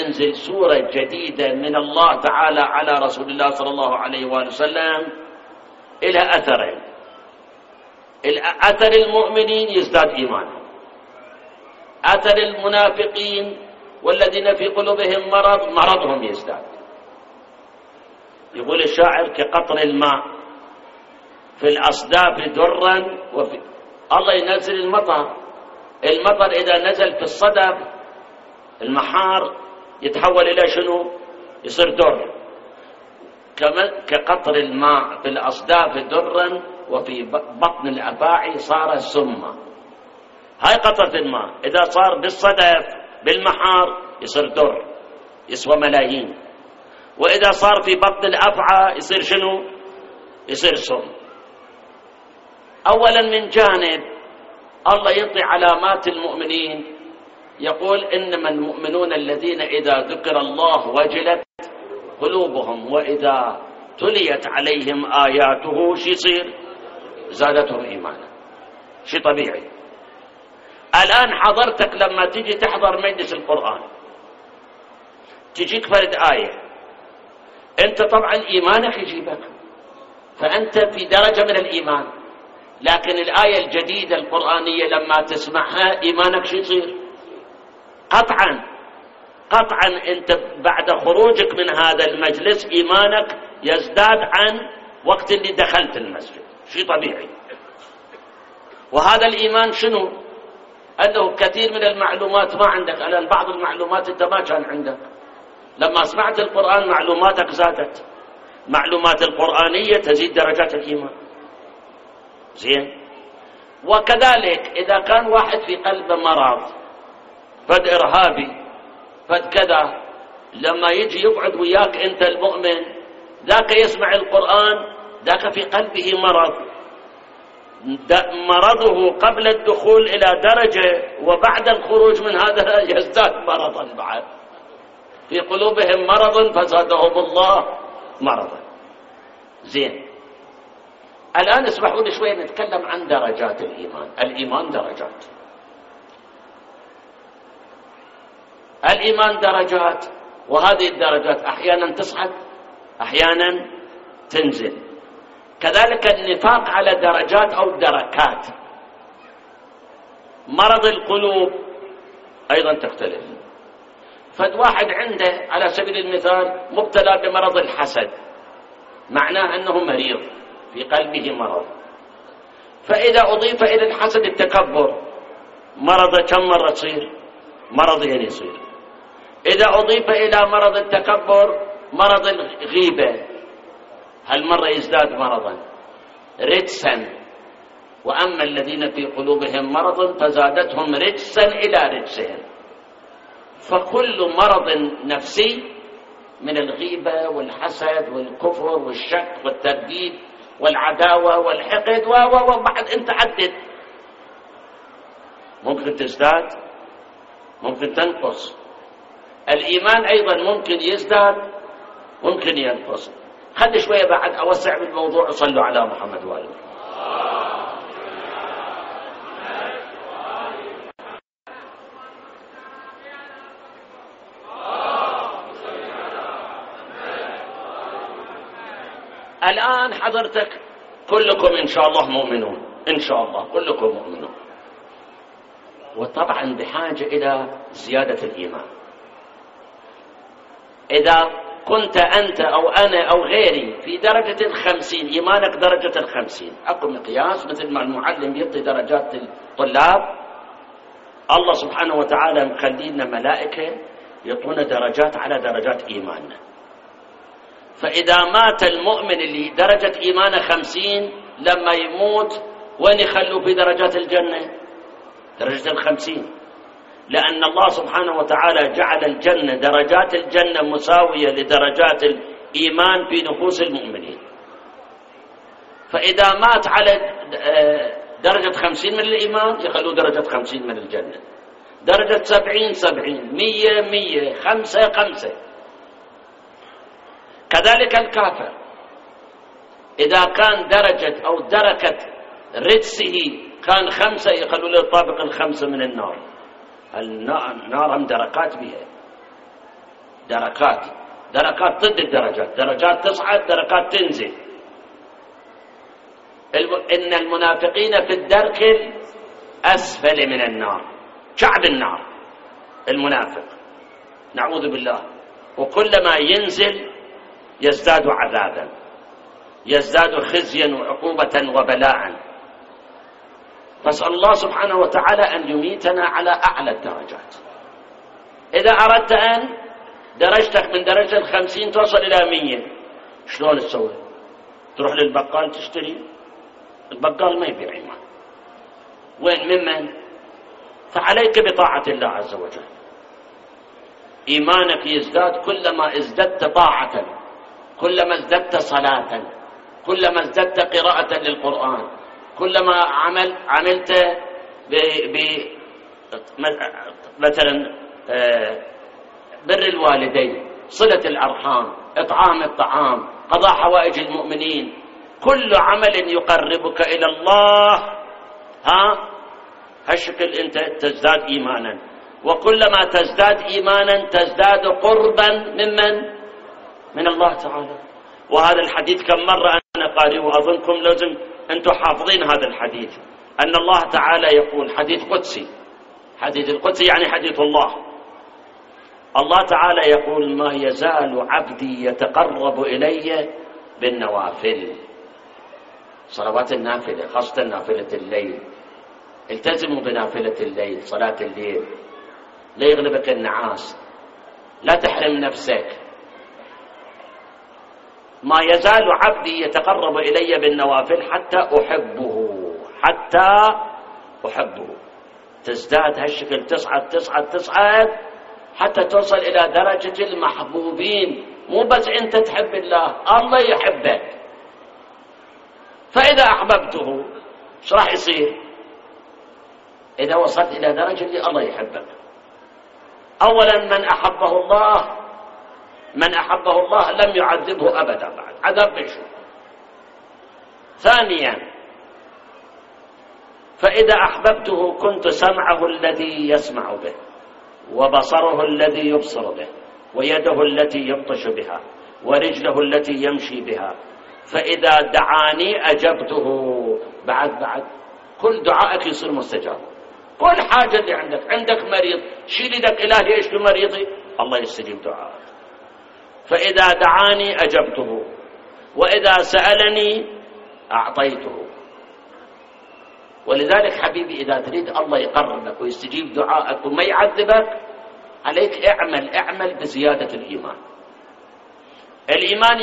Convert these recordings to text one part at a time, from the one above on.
تنزل سورة جديدة من الله تعالى على رسول الله صلى الله عليه وآله وسلم إلى أثرين. أثر المؤمنين يزداد إيمانهم، أثر المنافقين والذين في قلوبهم مرضهم يزداد. يقول الشاعر: كقطر الماء في الأصداف درا الله ينزل المطر إذا نزل في الصدف المحار يتحول إلى شنو؟ يصير در. كقطر الماء في الأصداف درا وفي بطن الأفاعي صار سما. هاي قطرة الماء إذا صار بالصدف بالمحار يصير در، يسوى ملايين. وإذا صار في بطن الأفعى يصير شنو؟ يصير سم. أولا من جانب الله يعطي علامات المؤمنين، يقول: إنما المؤمنون الذين إذا ذكر الله وجلت قلوبهم وإذا تليت عليهم آياته شي يصير؟ زادتهم إيمانا. شي طبيعي. الآن حضرتك لما تجي تحضر مجلس القرآن تجيك فرد آية، أنت طبعا إيمانك يجيبك، فأنت في درجة من الإيمان. لكن الآية الجديدة القرآنية لما تسمعها إيمانك شي يصير؟ قطعا أنت بعد خروجك من هذا المجلس إيمانك يزداد عن وقت اللي دخلت المسجد. شيء طبيعي. وهذا الإيمان شنو؟ أنه كثير من المعلومات ما عندك الآن، بعض المعلومات أنت ما كان عندك. لما سمعت القرآن معلوماتك زادت. معلومات القرآنية تزيد درجات الإيمان. زين. وكذلك إذا كان واحد في قلبه مرض، فد إرهابي، فد كذا، لما يجي يقعد وياك أنت المؤمن، ذاك يسمع القرآن، ذاك في قلبه مرض، مرضه قبل الدخول إلى درجة، وبعد الخروج من هذا يزداد مرضا بعد. في قلوبهم مرض فزادهم الله مرضا. زين. الآن اسمحوا لي شوية نتكلم عن درجات الإيمان. الإيمان درجات. الإيمان درجات، وهذه الدرجات أحيانا تصعد أحيانا تنزل. كذلك النفاق على درجات أو دركات. مرض القلوب أيضا تختلف. فد واحد عنده على سبيل المثال مبتلى بمرض الحسد، معناه أنه مريض في قلبه مرض. فإذا أضيف إلى الحسد التكبر، مرض كم مرة تصير؟ مرضين يصير. إذا أضيف إلى مرض التكبر مرض الغيبة، هالمرة يزداد مرضا رجسا. وأما الذين في قلوبهم مرض فزادتهم رجسا إلى رجسهم. فكل مرض نفسي من الغيبة والحسد والكفر والشك والترديد والعداوة والحقد وبعد أنت عدد، ممكن تزداد ممكن تنقص. الإيمان أيضا ممكن يزداد ممكن ينقص. خلي شوية بعد أوسع بالموضوع. صلوا على محمد وآله. الآن حضرتك كلكم إن شاء الله مؤمنون، إن شاء الله كلكم مؤمنون، وطبعا بحاجة إلى زيادة الإيمان. إذا كنت أنت أو أنا أو غيري في درجة 50، إيمانك درجة 50، أكو مقياس مثل ما المعلم يعطي درجات الطلاب. الله سبحانه وتعالى مخلينا ملائكة يعطونا درجات على درجات إيماننا. فإذا مات المؤمن اللي درجة إيمانه 50، لما يموت وين يخلوا في درجات الجنة؟ درجة 50. لأن الله سبحانه وتعالى جعل الجنة، درجات الجنة مساوية لدرجات الإيمان في نفوس المؤمنين. فإذا مات على درجة 50 من الإيمان يخلوا درجة 50 من الجنة، درجة 70 70، 100 100، 5 5. كذلك الكافر إذا كان درجة أو دركة رجسه كان 5 يخلوا له طابق 5 من النار. النار هم دركات بها. دركات، دركات ضد الدرجات، درجات تصعد دركات تنزل. إن المنافقين في الدرك الأسفل من النار، شعب النار المنافق، نعوذ بالله. وكلما ينزل يزداد عذابا، يزداد خزيا وعقوبة وبلاء. نسأل الله سبحانه وتعالى أن يميتنا على أعلى الدرجات. إذا أردت أن درجتك من درجة 50 توصل إلى 100، شلون تسوي؟ تروح للبقال تشتري، البقال ما يبيع إيمان. وين ممن؟ فعليك بطاعة الله عز وجل. إيمانك يزداد كلما ازددت طاعة، كلما ازددت صلاة، كلما ازددت قراءة للقرآن، كلما عملت مثلا بر الوالدين، صلة الأرحام، إطعام الطعام، قضاء حوائج المؤمنين، كل عمل يقربك إلى الله هالشكل أنت تزداد إيمانا. وكلما تزداد إيمانا تزداد قربا من الله تعالى. وهذا الحديث كم مرة أنا قارئ، وأظنكم لازم أنتم حافظين هذا الحديث، أن الله تعالى يقول، حديث قدسي، حديث القدسي يعني حديث الله. الله تعالى يقول: ما يزال عبدي يتقرب إلي بالنوافل. صلوات النافلة، خاصة نافلة الليل، التزموا بنافلة الليل، صلاة الليل، لا يغلبك النعاس، لا تحرم نفسك. ما يزال عبدي يتقرب إلي بالنوافل حتى أحبه. تزداد هالشكل، تصعد حتى توصل إلى درجة المحبوبين. مو بس أنت تحب الله، الله يحبك. فإذا أحببته ايش راح يصير؟ إذا وصلت إلى درجة اللي الله يحبك، أولا من أحبه الله لم يعذبه أبدا بعد عذاب بيشوف. ثانيا، فإذا أحببته كنت سمعه الذي يسمع به، وبصره الذي يبصر به، ويده التي يبطش بها، ورجله التي يمشي بها. فإذا دعاني أجبته. بعد كل دعائك يصير مستجاب. كل حاجة اللي عندك مريض، شيل يدك إلهي اشفي مريضي، الله يستجيب دعائك. فإذا دعاني أجبته، وإذا سألني أعطيته. ولذلك حبيبي، إذا تريد الله يقربك ويستجيب دعائك وما يعذبك، عليك اعمل بزيادة الإيمان. الإيمان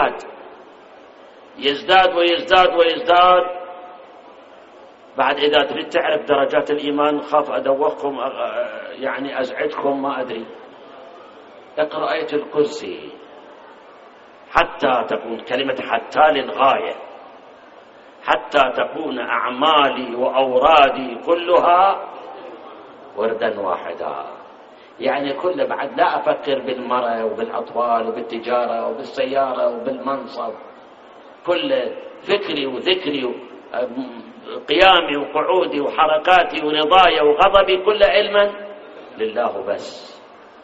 يزداد. بعد إذا تريد تعرف درجات الإيمان، خاف أدوخكم يعني أزعجكم، ما أدري، اقرأ آية الكرسي حتى تكون كلمة حتى للغاية، حتى تكون أعمالي وأورادي كلها وردا واحدا. يعني كل بعد لا أفكر بالمرأة وبالأطفال وبالتجارة وبالسيارة وبالمنصب، كل فكري وذكري قيامي وقعودي وحركاتي ورضاي وغضبي كل علما لله بس.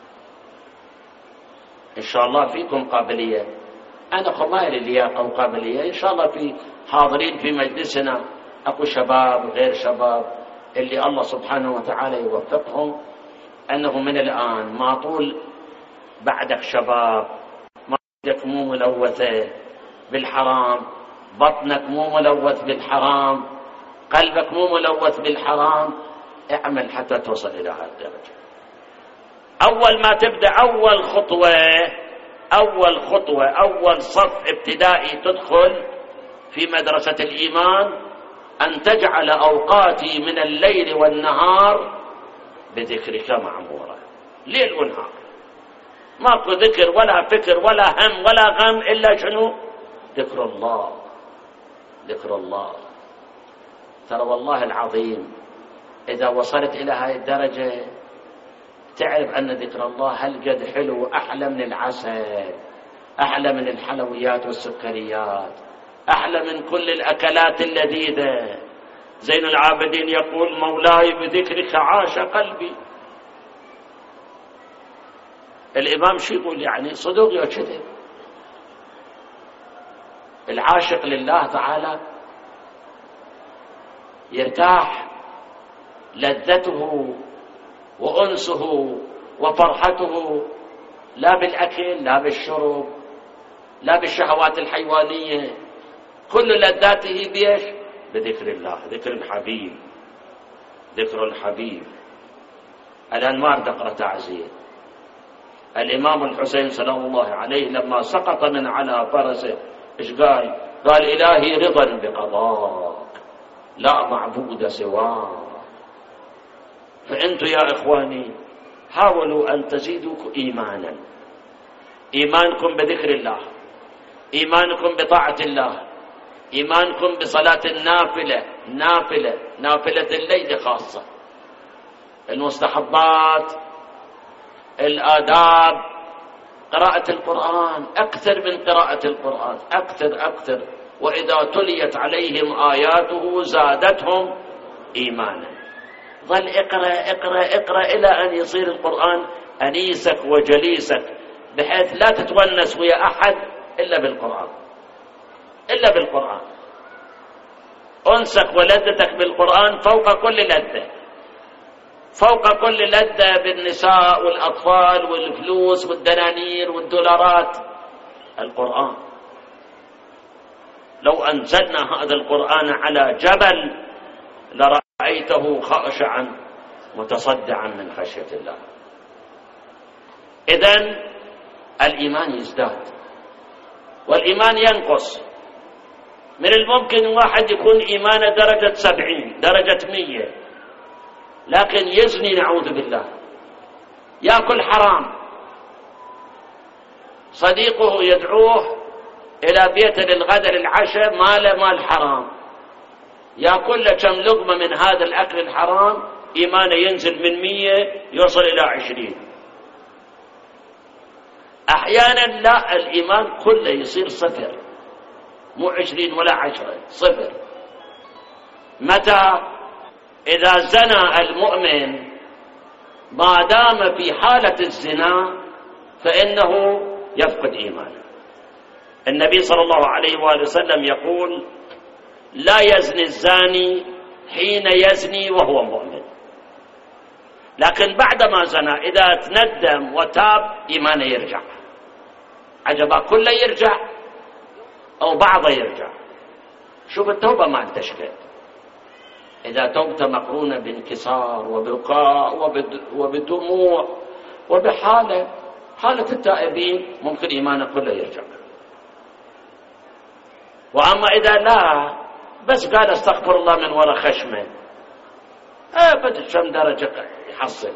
إن شاء الله فيكم قابلية، أنا خمال اللياقة وقابلية، إن شاء الله في حاضرين في مجلسنا أكو شباب وغير شباب اللي الله سبحانه وتعالى يوفقهم، أنه من الآن ما طول بعدك شباب، ما عندك مو ملوثة بالحرام، بطنك مو ملوث بالحرام، قلبك مو ملوث بالحرام، اعمل حتى توصل إلى هذه الدرجة. أول ما تبدأ، أول صف ابتدائي تدخل في مدرسة الإيمان، أن تجعل أوقاتي من الليل والنهار بذكرك معمورة، ليل ونهار، ماكو ذكر ولا فكر ولا هم ولا غم إلا شنو؟ ذكر الله. ترى والله العظيم إذا وصلت إلى هذه الدرجة تعرف أن ذكر الله هالقد حلو، أحلى من العسل، أحلى من الحلويات والسكريات، أحلى من كل الأكلات اللذيذة. زين العابدين يقول: مولاي بذكرك عاش قلبي. الإمام شو يقول يعني صدق يا كذب؟ العاشق لله تعالى يرتاح لذته وأنسه وفرحته لا بالأكل لا بالشرب لا بالشهوات الحيوانية، كل لذاته بيش؟ بذكر الله، ذكر الحبيب، ذكر الحبيب. الآن ما أريد أقرأ تعزية. الإمام الحسين سلام الله عليه لما سقط من على فرسه إيش قال؟ قال إلهي رضا بقضاك لا معبود سواك. فأنتم يا إخواني حاولوا أن تزيدوا إيمانا، إيمانكم بذكر الله، إيمانكم بطاعة الله، إيمانكم بصلاة النافلة، نافلة الليل خاصة، المستحبات، الآداب، قراءة القرآن، أكثر من قراءة القرآن، أكثر. وإذا تليت عليهم آياته زادتهم إيمانا. ظل اقرأ إلى أن يصير القرآن أنيسك وجليسك، بحيث لا تتونس ويا أحد إلا بالقرآن. أنسك ولذتك بالقرآن فوق كل لذة بالنساء والأطفال والفلوس والدنانير والدولارات. القرآن لو أنزلنا هذا القرآن على جبل لرأيته خاشعا متصدعا من خشية الله. إذن الإيمان يزداد والإيمان ينقص. من الممكن واحد يكون إيمانه درجة 70 درجة 100 لكن يزني نعوذ بالله، يأكل حرام، صديقه يدعوه إلى بيته للغداء للعشاء مال حرام، يأكل له كم لقمة من هذا الأكل الحرام، إيمانه ينزل من 100 يوصل إلى 20. أحيانا لا، الإيمان كله يصير 0، مو 20 ولا 10، 0. متى؟ إذا زنى المؤمن ما دام في حالة الزنا فإنه يفقد إيمانه. النبي صلى الله عليه وآله وسلم يقول لا يزني الزاني حين يزني وهو مؤمن، لكن بعدما زنى إذا تندم وتاب إيمانه يرجع. عجبا كله يرجع أو بعضه يرجع. شوف التوبة ما انتشكت، إذا توبة مقرونة بانكسار وبكاء وبدموع وبحالة التائبين ممكن إيمانه كله يرجع. وأما إذا لا بس قال استغفر الله من وراء خشمه بدل كم درجة يحصل.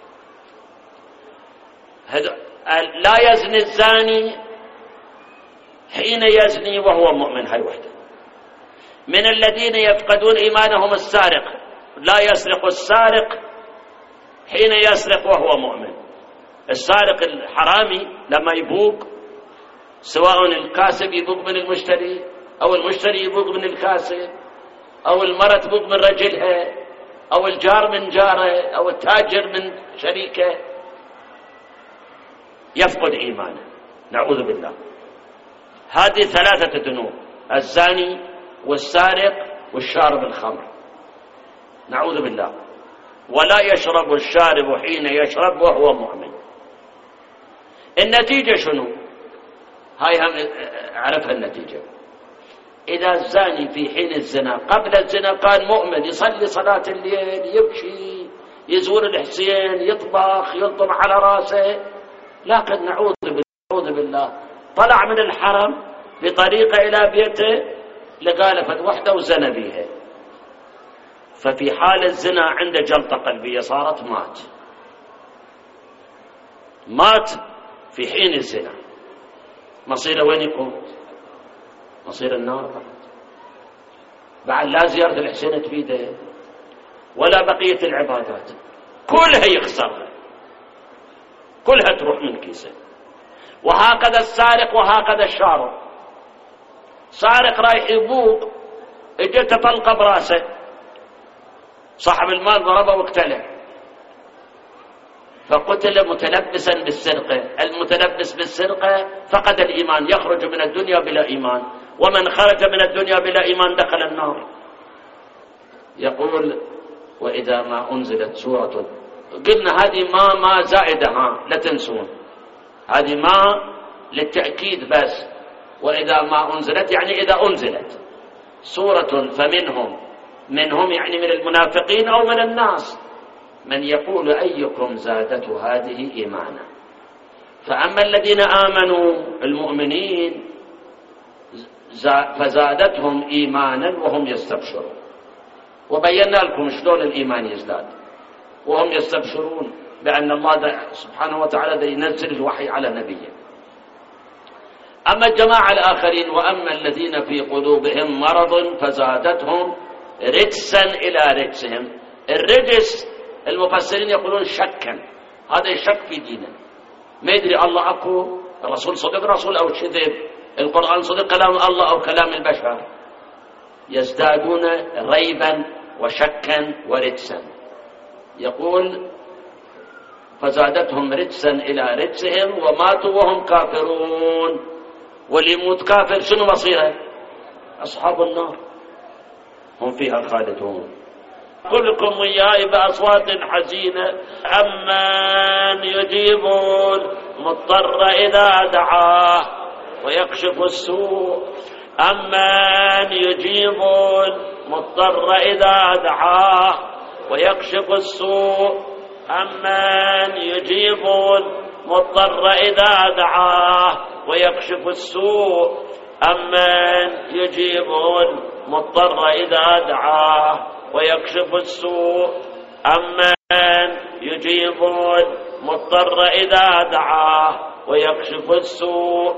لا يزني الزاني حين يزني وهو مؤمن. هاي وحده. من الذين يفقدون إيمانهم السارق، لا يسرق السارق حين يسرق وهو مؤمن. السارق الحرامي لما يبوق، سواء الكاسب يبوق من المشتري أو المشتري يبوق من الكاسب أو المرأة تبوق من رجلها أو الجار من جاره أو التاجر من شريكه، يفقد إيمانه نعوذ بالله. هذه 3 ذنوب: الزاني والسارق والشارب الخمر نعوذ بالله. ولا يشرب الشارب حين يشرب وهو مؤمن. النتيجة شنو؟ هاي هم عرفها النتيجة. إذا الزاني في حين الزنا قبل الزنا كان مؤمن، يصلي صلاة الليل، يبكي، يزور الحسين، يطبخ، يلطم على راسه، لكن نعوذ بالله طلع من الحرم بطريقة إلى بيته لقالفت وحده وزنى بيها، ففي حال الزنا عنده جلطة قلبية صارت مات في حين الزنا. مصيره وين يكون؟ مصير النار. بعد لا زيارة الحسين تفيده ولا بقية العبادات، كلها يخسرها، كلها تروح من كيسه. وهكذا السارق وهكذا الشارب. سارق رايح يبوق، اجته طلقه براسه، صاحب المال ضربه واقتله. فقتل متلبسا بالسرقة. المتلبس بالسرقة فقد الإيمان، يخرج من الدنيا بلا إيمان، ومن خرج من الدنيا بلا إيمان دخل النار. يقول وإذا ما أنزلت سورة، قلنا هذه ما زائدة، لا تنسون، هذه ما للتأكيد بس. وإذا ما أنزلت يعني إذا أنزلت سورة منهم يعني من المنافقين أو من الناس، من يقول أيكم زادته هذه إيمانا. فأما الذين آمنوا المؤمنين فزادتهم إيمانا وهم يستبشرون. وبينا لكم شلون الإيمان يزداد وهم يستبشرون بأن الله سبحانه وتعالى ينزل الوحي على نبيه. أما الجماعة الآخرين وأما الذين في قلوبهم مرض فزادتهم رجسا إلى رجسهم. الرجس المفسرين يقولون شكا، هذا الشك في دينه، ما يدري الله أكو، الرسول صدق رسول أو كذب، القرآن صدق كلام الله أو كلام البشر. يزدادون ريبا وشكا ورجسا. يقول فزادتهم رجسا إلى رجسهم وماتوا وهم كافرون. واليموت كافر شنو مصيره؟ أصحاب النار هم فيها خالدون. كلكم وياي بأصوات حزينة. أمن يجيب المضطر إذا دعاه ويكشف السوء. أمن يجيب المضطر إذا دعاه ويكشف السوء. أمن يجيب المضطر إذا دعاه ويكشف السوء. أمن يجيب المضطر إذا دعاه ويكشف السوء. أمن يجيب المضطر إذا دعاه ويكشف السوء.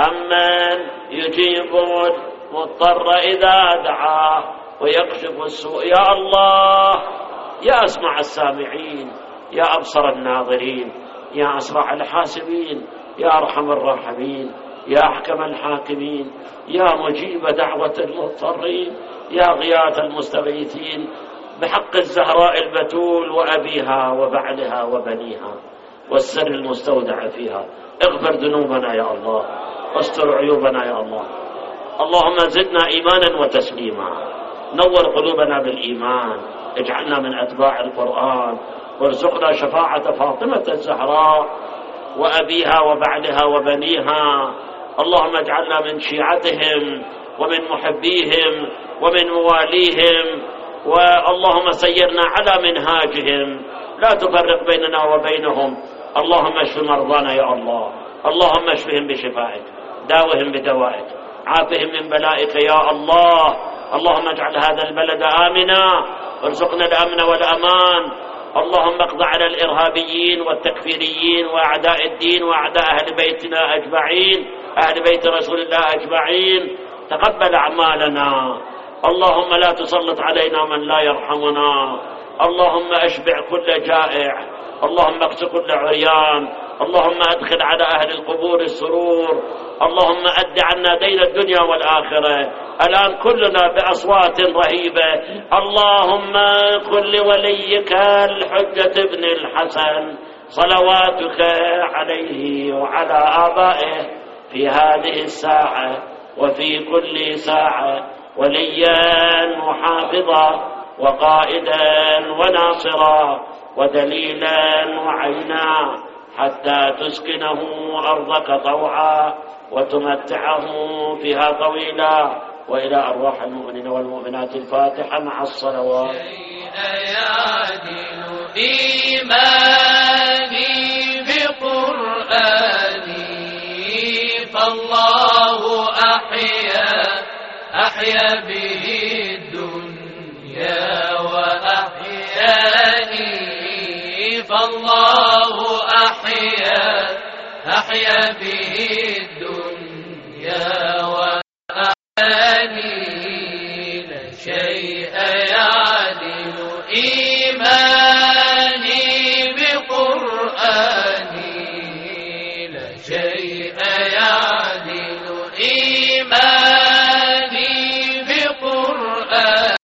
أمن يجيب المضطر إذا دعاه ويكشف السوء. يا الله، يا أسمع السامعين، يا أبصر الناظرين، يا أسرع الحاسبين، يا أرحم الراحمين، يا أحكم الحاكمين، يا مجيب دعوة المضطرين، يا غياث المستغيثين، بحق الزهراء البتول وأبيها وبعلها وبنيها والسر المستودع فيها، اغفر ذنوبنا يا الله، واستر عيوبنا يا الله. اللهم زدنا إيمانا وتسليما، نور قلوبنا بالإيمان، اجعلنا من أتباع القرآن، وارزقنا شفاعة فاطمة الزهراء وأبيها وبعلها وبنيها. اللهم اجعلنا من شيعتهم ومن محبيهم ومن مواليهم، واللهم سيرنا على منهاجهم، لا تفرق بيننا وبينهم. اللهم اشف مرضانا يا الله، اللهم اشفهم بشفائك، داوهم بدوائك، عافهم من بلائك يا الله. اللهم اجعل هذا البلد آمنا، وارزقنا الأمن والأمان. اللهم اقض على الإرهابيين والتكفيريين وأعداء الدين وأعداء أهل بيتنا أجمعين، أهل بيت رسول الله أجمعين. تقبل أعمالنا. اللهم لا تسلط علينا من لا يرحمنا. اللهم أشبع كل جائع، اللهم اقص كل عريان، اللهم أدخل على أهل القبور السرور. اللهم أد عنا دين الدنيا والآخرة. الآن كلنا بأصوات رهيبة. اللهم كن لوليك الحجة ابن الحسن صلواتك عليه وعلى آبائه في هذه الساعة وفي كل ساعة وليا وحافظا وقائدا وناصرا ودليلا وعينا، حتى تسكنه أرضك طوعا وتمتعه فيها طويلا. وإلى أرواح المؤمنين والمؤمنات الفاتحة مع الصلوات. إيماني بقرآني فالله أحيا به الدنيا وأحياني، فالله أحيا به الدنيا